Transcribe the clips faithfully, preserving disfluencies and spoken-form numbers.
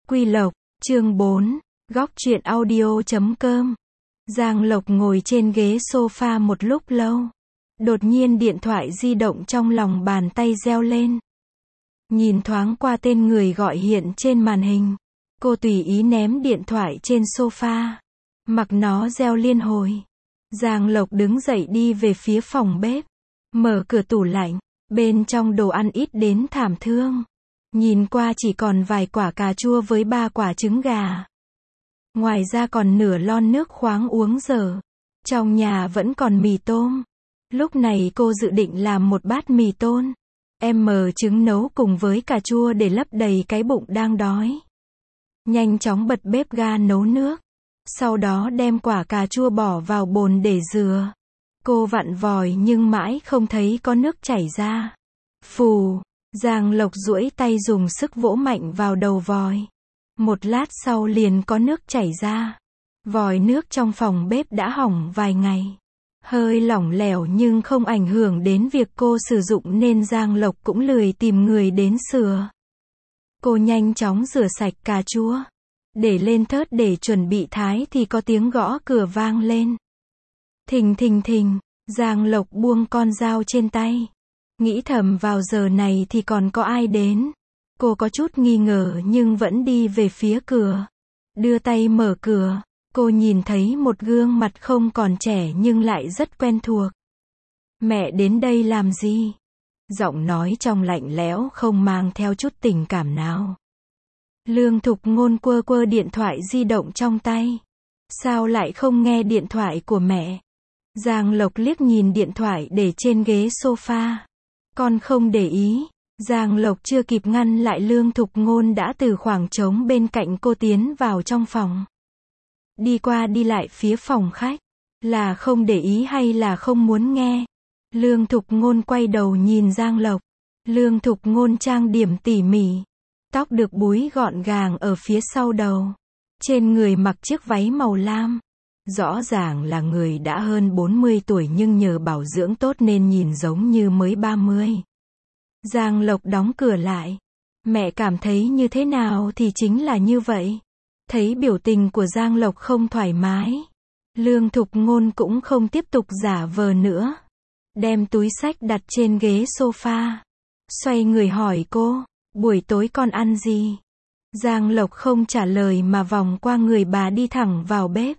Quy Lộc, chương bốn, góc truyện audio chấm com. Giang Lộc ngồi trên ghế sofa một lúc lâu. Đột nhiên điện thoại di động trong lòng bàn tay reo lên. Nhìn thoáng qua tên người gọi hiện trên màn hình. Cô tùy ý ném điện thoại trên sofa. Mặc nó reo liên hồi. Giang Lộc đứng dậy đi về phía phòng bếp. Mở cửa tủ lạnh. Bên trong đồ ăn ít đến thảm thương. Nhìn qua chỉ còn vài quả cà chua với ba quả trứng gà. Ngoài ra còn nửa lon nước khoáng uống dở. Trong nhà vẫn còn mì tôm. Lúc này cô dự định làm một bát mì tôm. Em mờ trứng nấu cùng với cà chua để lấp đầy cái bụng đang đói. Nhanh chóng bật bếp ga nấu nước. Sau đó đem quả cà chua bỏ vào bồn để rửa. Cô vặn vòi nhưng mãi không thấy có nước chảy ra. Phù, Giang Lộc duỗi tay dùng sức vỗ mạnh vào đầu vòi. Một lát sau liền có nước chảy ra. Vòi nước trong phòng bếp đã hỏng vài ngày. Hơi lỏng lẻo nhưng không ảnh hưởng đến việc cô sử dụng nên Giang Lộc cũng lười tìm người đến sửa. Cô nhanh chóng rửa sạch cà chua. Để lên thớt để chuẩn bị thái thì có tiếng gõ cửa vang lên. Thình thình thình, Giang Lộc buông con dao trên tay. Nghĩ thầm vào giờ này thì còn có ai đến. Cô có chút nghi ngờ nhưng vẫn đi về phía cửa. Đưa tay mở cửa. Cô nhìn thấy một gương mặt không còn trẻ nhưng lại rất quen thuộc. Mẹ đến đây làm gì? Giọng nói trong lạnh lẽo không mang theo chút tình cảm nào. Lương Thục Ngôn quơ quơ điện thoại di động trong tay. Sao lại không nghe điện thoại của mẹ? Giang Lộc liếc nhìn điện thoại để trên ghế sofa. Con không để ý. Giang Lộc chưa kịp ngăn lại Lương Thục Ngôn đã từ khoảng trống bên cạnh cô tiến vào trong phòng. Đi qua đi lại phía phòng khách. Là không để ý hay là không muốn nghe? Lương Thục Ngôn quay đầu nhìn Giang Lộc. Lương Thục Ngôn trang điểm tỉ mỉ. Tóc được búi gọn gàng ở phía sau đầu. Trên người mặc chiếc váy màu lam. Rõ ràng là người đã hơn bốn mươi tuổi nhưng nhờ bảo dưỡng tốt nên nhìn giống như mới ba mươi. Giang Lộc đóng cửa lại. Mẹ cảm thấy như thế nào thì chính là như vậy. Thấy biểu tình của Giang Lộc không thoải mái. Lương Thục Ngôn cũng không tiếp tục giả vờ nữa. Đem túi xách đặt trên ghế sofa. Xoay người hỏi cô, buổi tối con ăn gì? Giang Lộc không trả lời mà vòng qua người bà đi thẳng vào bếp.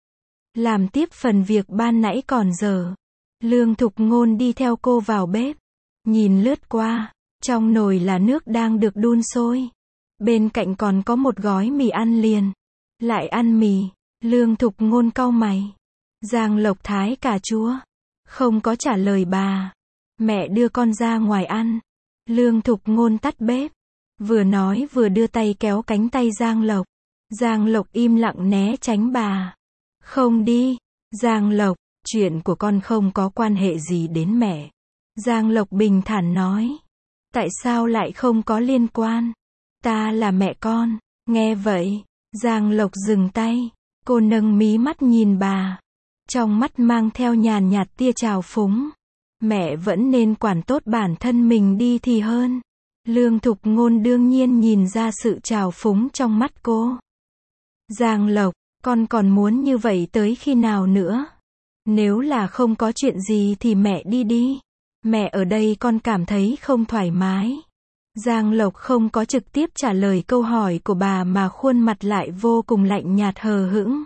Làm tiếp phần việc ban nãy còn dở. Lương Thục Ngôn đi theo cô vào bếp. Nhìn lướt qua, trong nồi là nước đang được đun sôi. Bên cạnh còn có một gói mì ăn liền. Lại ăn mì, Lương Thục Ngôn cau mày. Giang Lộc thái cà chua. Không có trả lời bà. Mẹ đưa con ra ngoài ăn. Lương Thục Ngôn tắt bếp. Vừa nói vừa đưa tay kéo cánh tay Giang Lộc. Giang Lộc im lặng né tránh bà. Không đi. Giang Lộc, chuyện của con không có quan hệ gì đến mẹ. Giang Lộc bình thản nói. Tại sao lại không có liên quan? Ta là mẹ con. Nghe vậy, Giang Lộc dừng tay. Cô nâng mí mắt nhìn bà. Trong mắt mang theo nhàn nhạt tia trào phúng. Mẹ vẫn nên quản tốt bản thân mình đi thì hơn. Lương Thục Ngôn đương nhiên nhìn ra sự trào phúng trong mắt cô. Giang Lộc, con còn muốn như vậy tới khi nào nữa? Nếu là không có chuyện gì thì mẹ đi đi. Mẹ ở đây con cảm thấy không thoải mái. Giang Lộc không có trực tiếp trả lời câu hỏi của bà mà khuôn mặt lại vô cùng lạnh nhạt hờ hững.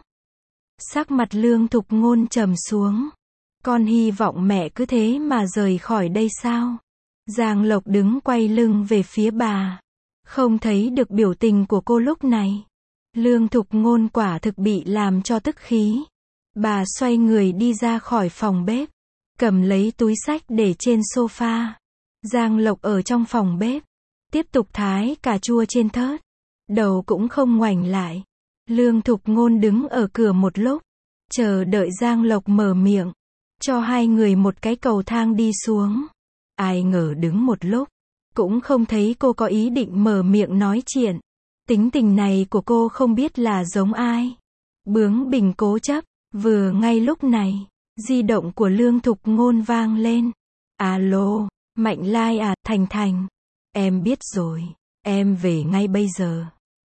Sắc mặt Lương Thục Ngôn trầm xuống. Con hy vọng mẹ cứ thế mà rời khỏi đây sao? Giang Lộc đứng quay lưng về phía bà. Không thấy được biểu tình của cô lúc này. Lương Thục Ngôn quả thực bị làm cho tức khí. Bà xoay người đi ra khỏi phòng bếp. Cầm lấy túi xách để trên sofa. Giang Lộc ở trong phòng bếp. Tiếp tục thái cà chua trên thớt. Đầu cũng không ngoảnh lại. Lương Thục Ngôn đứng ở cửa một lúc. Chờ đợi Giang Lộc mở miệng. Cho hai người một cái cầu thang đi xuống. Ai ngờ đứng một lúc. Cũng không thấy cô có ý định mở miệng nói chuyện. Tính tình này của cô không biết là giống ai. Bướng bỉnh cố chấp. Vừa ngay lúc này, di động của Lương Thục Ngôn vang lên. Alo, Mạnh Lai à, Thành Thành. Em biết rồi, em về ngay bây giờ.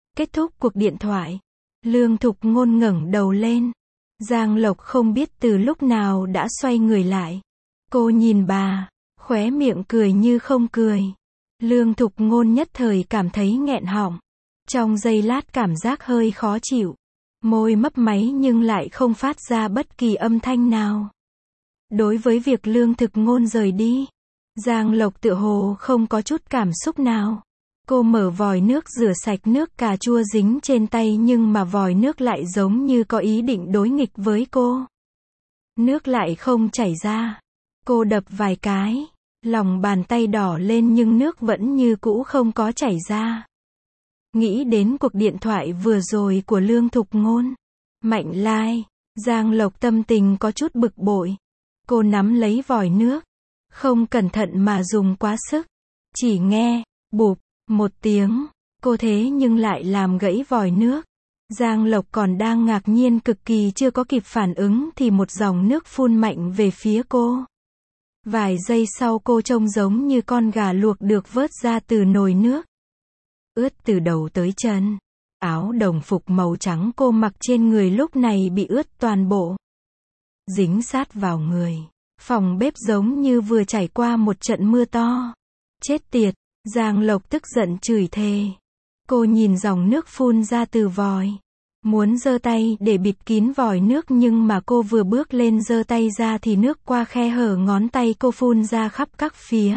Kết thúc cuộc điện thoại, Lương Thục Ngôn ngẩng đầu lên. Giang Lộc không biết từ lúc nào đã xoay người lại. Cô nhìn bà, khóe miệng cười như không cười. Lương Thục Ngôn nhất thời cảm thấy nghẹn họng. Trong giây lát cảm giác hơi khó chịu. Môi mấp máy nhưng lại không phát ra bất kỳ âm thanh nào. Đối với việc Lương Thực Ngôn rời đi, Giang Lộc tựa hồ không có chút cảm xúc nào. Cô mở vòi nước rửa sạch nước cà chua dính trên tay nhưng mà vòi nước lại giống như có ý định đối nghịch với cô. Nước lại không chảy ra. Cô đập vài cái, lòng bàn tay đỏ lên nhưng nước vẫn như cũ không có chảy ra. Nghĩ đến cuộc điện thoại vừa rồi của Lương Thục Ngôn, Mạnh Lai, Giang Lộc tâm tình có chút bực bội. Cô nắm lấy vòi nước, không cẩn thận mà dùng quá sức. Chỉ nghe, bụp, một tiếng, cô thế nhưng lại làm gãy vòi nước. Giang Lộc còn đang ngạc nhiên cực kỳ chưa có kịp phản ứng thì một dòng nước phun mạnh về phía cô. Vài giây sau cô trông giống như con gà luộc được vớt ra từ nồi nước. Ướt từ đầu tới chân. Áo đồng phục màu trắng cô mặc trên người lúc này bị ướt toàn bộ. Dính sát vào người. Phòng bếp giống như vừa trải qua một trận mưa to. Chết tiệt, Giang Lộc tức giận chửi thề. Cô nhìn dòng nước phun ra từ vòi. Muốn giơ tay để bịt kín vòi nước nhưng mà cô vừa bước lên giơ tay ra thì nước qua khe hở ngón tay cô phun ra khắp các phía.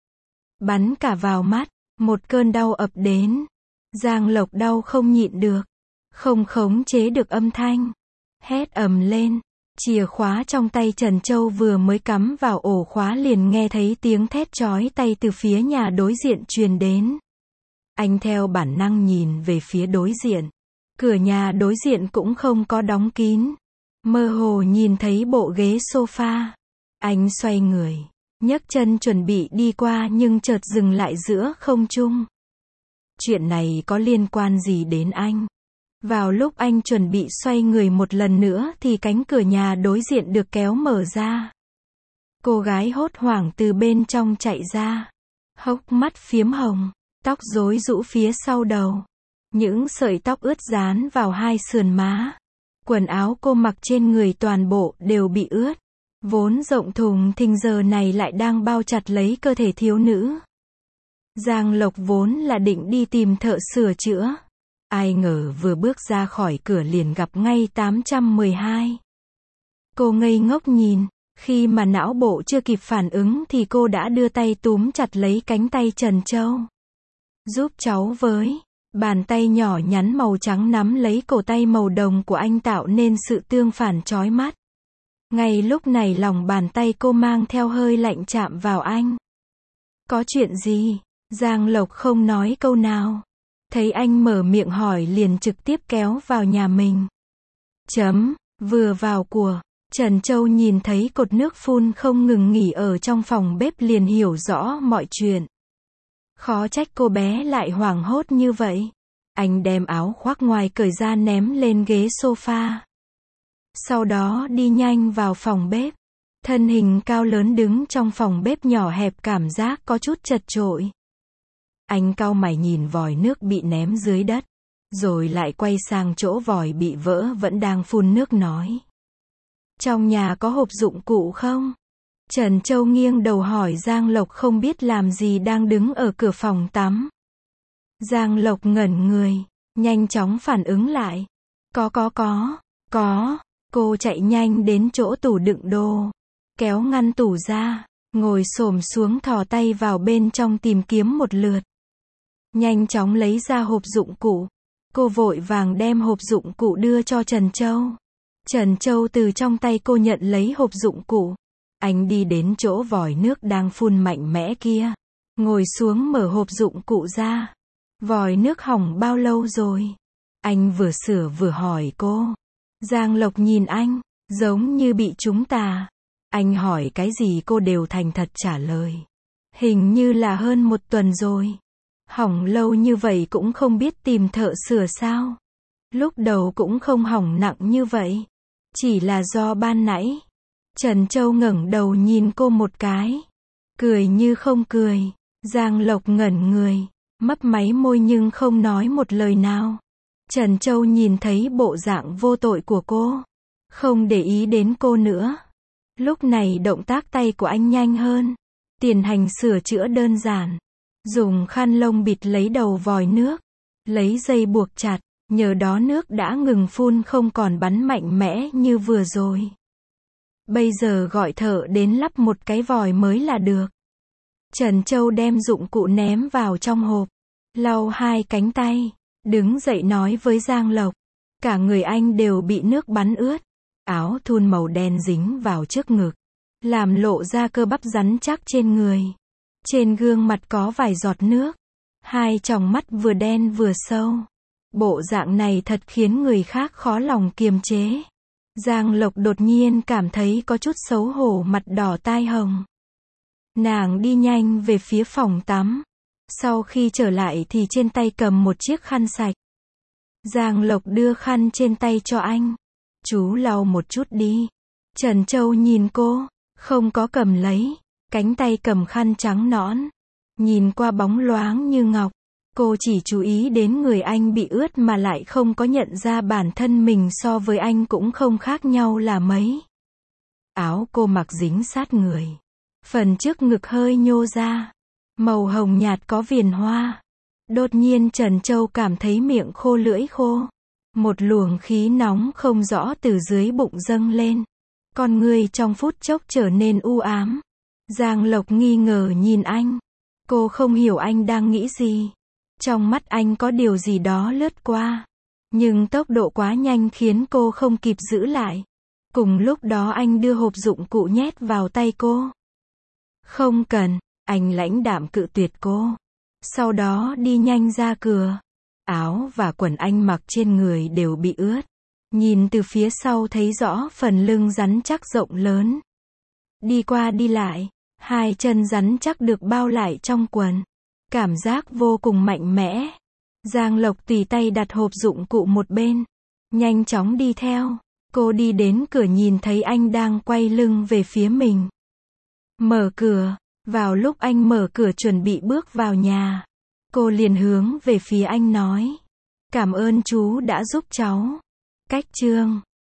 Bắn cả vào mắt, một cơn đau ập đến. Giang Lộc đau không nhịn được. Không khống chế được âm thanh. Hét ầm lên. Chìa khóa trong tay Trần Châu vừa mới cắm vào ổ khóa liền nghe thấy tiếng thét chói tai từ phía nhà đối diện truyền đến. Anh theo bản năng nhìn về phía đối diện. Cửa nhà đối diện cũng không có đóng kín. Mơ hồ nhìn thấy bộ ghế sofa. Anh xoay người, nhấc chân chuẩn bị đi qua nhưng chợt dừng lại giữa không trung. Chuyện này có liên quan gì đến anh? Vào lúc anh chuẩn bị xoay người một lần nữa thì cánh cửa nhà đối diện được kéo mở ra. Cô gái hốt hoảng từ bên trong chạy ra. Hốc mắt phiếm hồng, tóc rối rũ phía sau đầu. Những sợi tóc ướt dán vào hai sườn má. Quần áo cô mặc trên người toàn bộ đều bị ướt. Vốn rộng thùng thình giờ này lại đang bao chặt lấy cơ thể thiếu nữ. Giang Lộc vốn là định đi tìm thợ sửa chữa. Ai ngờ vừa bước ra khỏi cửa liền gặp ngay tám trăm mười hai. Cô ngây ngốc nhìn. Khi mà não bộ chưa kịp phản ứng thì cô đã đưa tay túm chặt lấy cánh tay Trần Châu. Giúp cháu với. Bàn tay nhỏ nhắn màu trắng nắm lấy cổ tay màu đồng của anh tạo nên sự tương phản chói mắt. Ngay lúc này lòng bàn tay cô mang theo hơi lạnh chạm vào anh. Có chuyện gì? Giang Lộc không nói câu nào. Thấy anh mở miệng hỏi liền trực tiếp kéo vào nhà mình. Chấm, vừa vào của, Trần Châu nhìn thấy cột nước phun không ngừng nghỉ ở trong phòng bếp liền hiểu rõ mọi chuyện. Khó trách cô bé lại hoảng hốt như vậy. Anh đem áo khoác ngoài cởi ra ném lên ghế sofa. Sau đó đi nhanh vào phòng bếp. Thân hình cao lớn đứng trong phòng bếp nhỏ hẹp cảm giác có chút chật chội. Anh cau mày nhìn vòi nước bị ném dưới đất. Rồi lại quay sang chỗ vòi bị vỡ vẫn đang phun nước nói. Trong nhà có hộp dụng cụ không? Trần Châu nghiêng đầu hỏi Giang Lộc không biết làm gì đang đứng ở cửa phòng tắm. Giang Lộc ngẩn người, nhanh chóng phản ứng lại. Có có có, có, cô chạy nhanh đến chỗ tủ đựng đồ. Kéo ngăn tủ ra, ngồi xổm xuống thò tay vào bên trong tìm kiếm một lượt. Nhanh chóng lấy ra hộp dụng cụ. Cô vội vàng đem hộp dụng cụ đưa cho Trần Châu. Trần Châu từ trong tay cô nhận lấy hộp dụng cụ. Anh đi đến chỗ vòi nước đang phun mạnh mẽ kia. Ngồi xuống mở hộp dụng cụ ra. Vòi nước hỏng bao lâu rồi? Anh vừa sửa vừa hỏi cô. Giang Lộc nhìn anh, giống như bị trúng tà. Anh hỏi cái gì cô đều thành thật trả lời. Hình như là hơn một tuần rồi. Hỏng lâu như vậy cũng không biết tìm thợ sửa sao? Lúc đầu cũng không hỏng nặng như vậy. Chỉ là do ban nãy. Trần Châu ngẩng đầu nhìn cô một cái. Cười như không cười. Giang Lộc ngẩn người. Mấp máy môi nhưng không nói một lời nào. Trần Châu nhìn thấy bộ dạng vô tội của cô, không để ý đến cô nữa. Lúc này động tác tay của anh nhanh hơn, tiền hành sửa chữa đơn giản, dùng khăn lông bịt lấy đầu vòi nước, lấy dây buộc chặt, nhờ đó nước đã ngừng phun không còn bắn mạnh mẽ như vừa rồi. Bây giờ gọi thợ đến lắp một cái vòi mới là được. Trần Châu đem dụng cụ ném vào trong hộp, lau hai cánh tay, đứng dậy nói với Giang Lộc. Cả người anh đều bị nước bắn ướt, áo thun màu đen dính vào trước ngực, làm lộ ra cơ bắp rắn chắc trên người. Trên gương mặt có vài giọt nước, hai tròng mắt vừa đen vừa sâu. Bộ dạng này thật khiến người khác khó lòng kiềm chế. Giang Lộc đột nhiên cảm thấy có chút xấu hổ, mặt đỏ tai hồng. Nàng đi nhanh về phía phòng tắm. Sau khi trở lại thì trên tay cầm một chiếc khăn sạch. Giang Lộc đưa khăn trên tay cho anh. Chú lau một chút đi. Trần Châu nhìn cô, không có cầm lấy. Cánh tay cầm khăn trắng nõn, nhìn qua bóng loáng như ngọc. Cô chỉ chú ý đến người anh bị ướt mà lại không có nhận ra bản thân mình so với anh cũng không khác nhau là mấy. Áo cô mặc dính sát người, phần trước ngực hơi nhô ra, màu hồng nhạt có viền hoa. Đột nhiên Trần Châu cảm thấy miệng khô lưỡi khô. Một luồng khí nóng không rõ từ dưới bụng dâng lên. Con người trong phút chốc trở nên u ám. Giang Lộc nghi ngờ nhìn anh. Cô không hiểu anh đang nghĩ gì. Trong mắt anh có điều gì đó lướt qua. Nhưng tốc độ quá nhanh khiến cô không kịp giữ lại. Cùng lúc đó anh đưa hộp dụng cụ nhét vào tay cô. Không cần, anh lãnh đạm cự tuyệt cô. Sau đó đi nhanh ra cửa. Áo và quần anh mặc trên người đều bị ướt. Nhìn từ phía sau thấy rõ phần lưng rắn chắc rộng lớn. Đi qua đi lại, hai chân rắn chắc được bao lại trong quần. Cảm giác vô cùng mạnh mẽ. Giang Lộc tùy tay đặt hộp dụng cụ một bên. Nhanh chóng đi theo. Cô đi đến cửa nhìn thấy anh đang quay lưng về phía mình. Mở cửa. Vào lúc anh mở cửa chuẩn bị bước vào nhà, cô liền hướng về phía anh nói. Cảm ơn chú đã giúp cháu. Cách chương